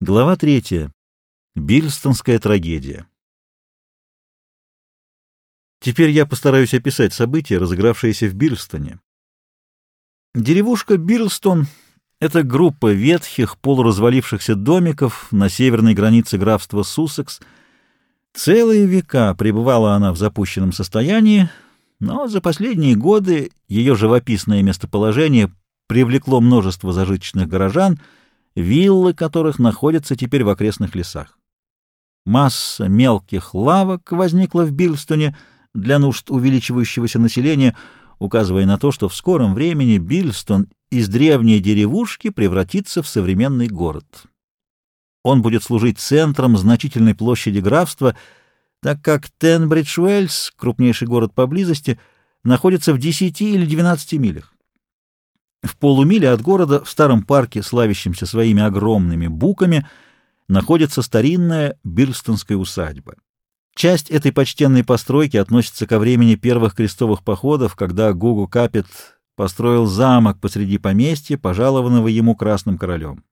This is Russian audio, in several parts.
Глава 3. Бильстонская трагедия. Теперь я постараюсь описать события, разыгравшиеся в Бильстоне. Деревушка Бильстон — это группа ветхих, полуразвалившихся домиков на северной границе графства Суссекс. Целые века пребывала она в запущенном состоянии, но за последние годы ее живописное местоположение привлекло множество зажиточных горожан, виллы которых находятся теперь в окрестных лесах. Масса мелких лавок возникла в Бильстоне для нужд увеличивающегося населения, указывая на то, что в скором времени Бильстон из древней деревушки превратится в современный город. Он будет служить центром значительной площади графства, так как Тенбридж-Уэльс, крупнейший город поблизости, находится в 10 или 12 милях. В полумиле от города, в старом парке, славящемся своими огромными буками, находится старинная Бильстонская усадьба. Часть этой почтенной постройки относится ко времени первых крестовых походов, когда Гугу Капет построил замок посреди поместья, пожалованного ему Красным королем.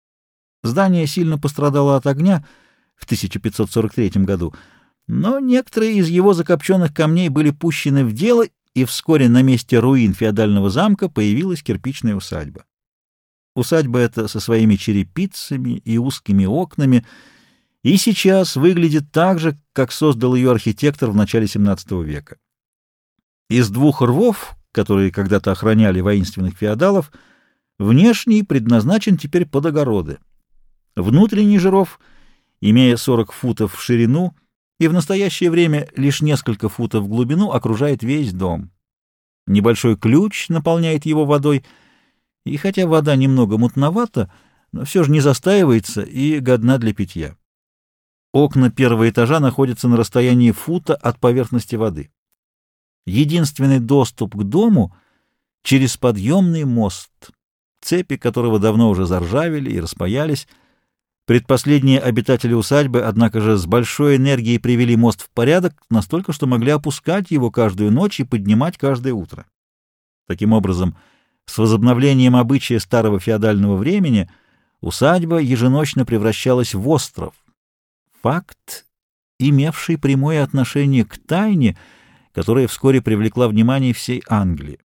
Здание сильно пострадало от огня в 1543 году, но некоторые из его закопченных камней были пущены в дело, и вскоре на месте руин феодального замка появилась кирпичная усадьба. Усадьба эта со своими черепицами и узкими окнами и сейчас выглядит так же, как создал ее архитектор в начале XVII века. Из двух рвов, которые когда-то охраняли воинственных феодалов, внешний предназначен теперь под огороды. Внутренний же ров, имея 40 футов в ширину, и в настоящее время лишь несколько футов в глубину, окружает весь дом. Небольшой ключ наполняет его водой, и хотя вода немного мутновата, но все же не застаивается и годна для питья. Окна первого этажа находятся на расстоянии фута от поверхности воды. Единственный доступ к дому — через подъемный мост, цепи которого давно уже заржавели и распаялись. Предпоследние обитатели усадьбы, однако же, с большой энергией привели мост в порядок, настолько, что могли опускать его каждую ночь и поднимать каждое утро. Таким образом, с возобновлением обычая старого феодального времени усадьба еженочно превращалась в остров. Факт, имевший прямое отношение к тайне, которая вскоре привлекла внимание всей Англии.